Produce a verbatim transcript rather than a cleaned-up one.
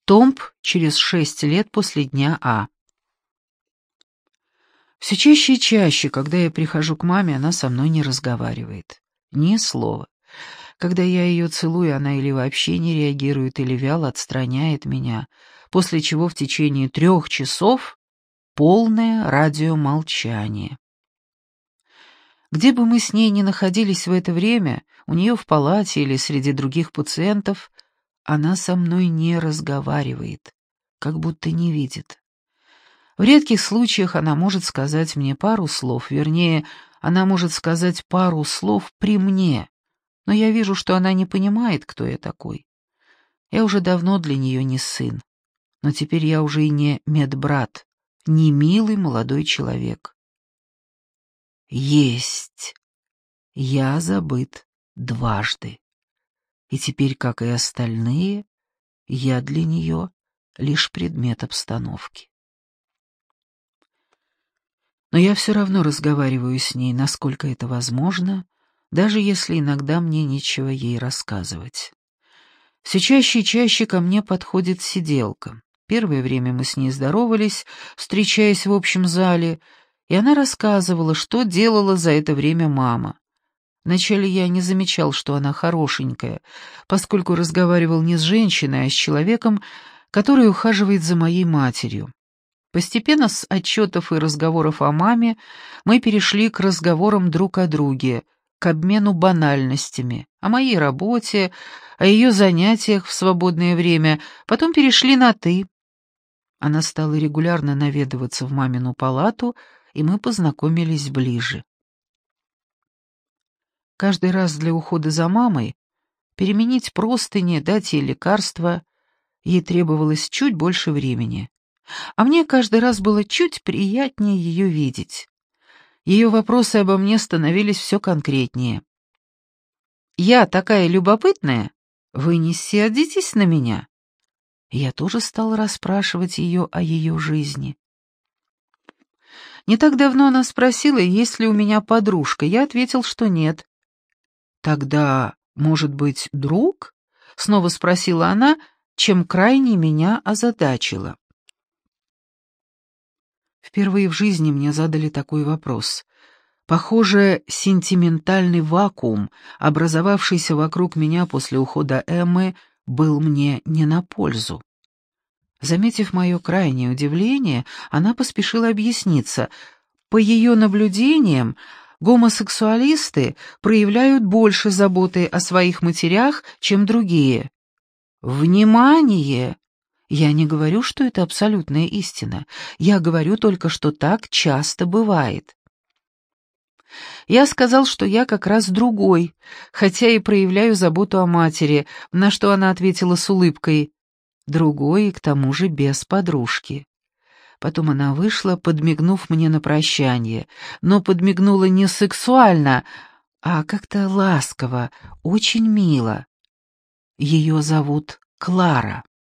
Томб через шесть лет после дня А. Все чаще и чаще, когда я прихожу к маме, она со мной не разговаривает. Ни слова. Когда я ее целую, она или вообще не реагирует, или вяло отстраняет меня, после чего в течение трех часов полное радиомолчание. Где бы мы с ней ни находились в это время, у нее в палате или среди других пациентов, она со мной не разговаривает, как будто не видит. В редких случаях она может сказать мне пару слов, вернее, она может сказать пару слов при мне, но я вижу, что она не понимает, кто я такой. Я уже давно для нее не сын, но теперь я уже и не медбрат, не милый молодой человек. Есть. Я забыт дважды. И теперь, как и остальные, я для нее лишь предмет обстановки. Но я все равно разговариваю с ней, насколько это возможно, даже если иногда мне нечего ей рассказывать. Все чаще и чаще ко мне подходит сиделка. Первое время мы с ней здоровались, встречаясь в общем зале, и она рассказывала, что делала за это время мама. Вначале я не замечал, что она хорошенькая, поскольку разговаривал не с женщиной, а с человеком, который ухаживает за моей матерью. Постепенно с отчетов и разговоров о маме мы перешли к разговорам друг о друге, к обмену банальностями, о моей работе, о ее занятиях в свободное время, потом перешли на «ты». Она стала регулярно наведываться в мамину палату, и мы познакомились ближе. Каждый раз для ухода за мамой, переменить простыни, дать ей лекарства, ей требовалось чуть больше времени. А мне каждый раз было чуть приятнее ее видеть. Ее вопросы обо мне становились все конкретнее. «Я такая любопытная? Вы не сердитесь на меня?» Я тоже стал расспрашивать ее о ее жизни. Не так давно она спросила, есть ли у меня подружка. Я ответил, что нет. «Тогда, может быть, друг?» — снова спросила она, чем крайне меня озадачила. Впервые в жизни мне задали такой вопрос. Похоже, сентиментальный вакуум, образовавшийся вокруг меня после ухода Эммы, был мне не на пользу. Заметив мое крайнее удивление, она поспешила объясниться. По ее наблюдениям, гомосексуалисты проявляют больше заботы о своих матерях, чем другие. Внимание! Я не говорю, что это абсолютная истина. Я говорю только, что так часто бывает. Я сказал, что я как раз другой, хотя и проявляю заботу о матери, на что она ответила с улыбкой. Другой и к тому же без подружки. Потом она вышла, подмигнув мне на прощание, но подмигнула не сексуально, а как-то ласково, очень мило. Ее зовут Клара.